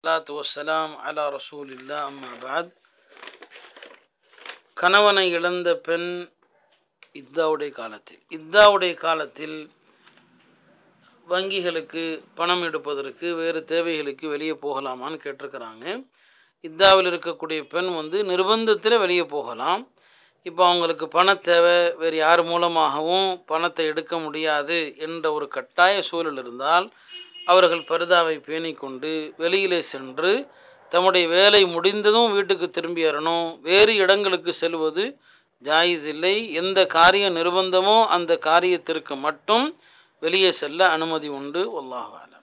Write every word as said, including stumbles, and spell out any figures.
ஸலாத்து வஸ்ஸலாம் அலா ரசூலில்லா அம்மா பாத். கணவனை இழந்த பெண் இத்தாவுடைய காலத்தில் இத்தாவுடைய காலத்தில் வங்கிகளுக்கு பணம் எடுப்பதற்கு வேறு தேவைகளுக்கு வெளியே போகலாமான்னு கேட்டிருக்கிறாங்க. இத்தாவில் இருக்கக்கூடிய பெண் வந்து நிர்பந்தத்தில் வெளியே போகலாம். இப்போ அவங்களுக்கு பண தேவை, வேறு யார் மூலமாகவும் பணத்தை எடுக்க முடியாது என்ற ஒரு கட்டாய சூழல் இருந்தால் அவர்கள் பர்தாவை பேணிக்கொண்டு வெளியிலே சென்று தம்முடைய வேலை முடிந்ததும் வீட்டுக்கு திரும்பி வரணும். வேறு இடங்களுக்கு செல்வது ஜாயிஸ் இல்லை. எந்த காரியம் நிர்பந்தமோ அந்த காரியத்திற்கு மட்டும் வெளியே செல்ல அனுமதி உண்டு. வல்லாஹு அலம்.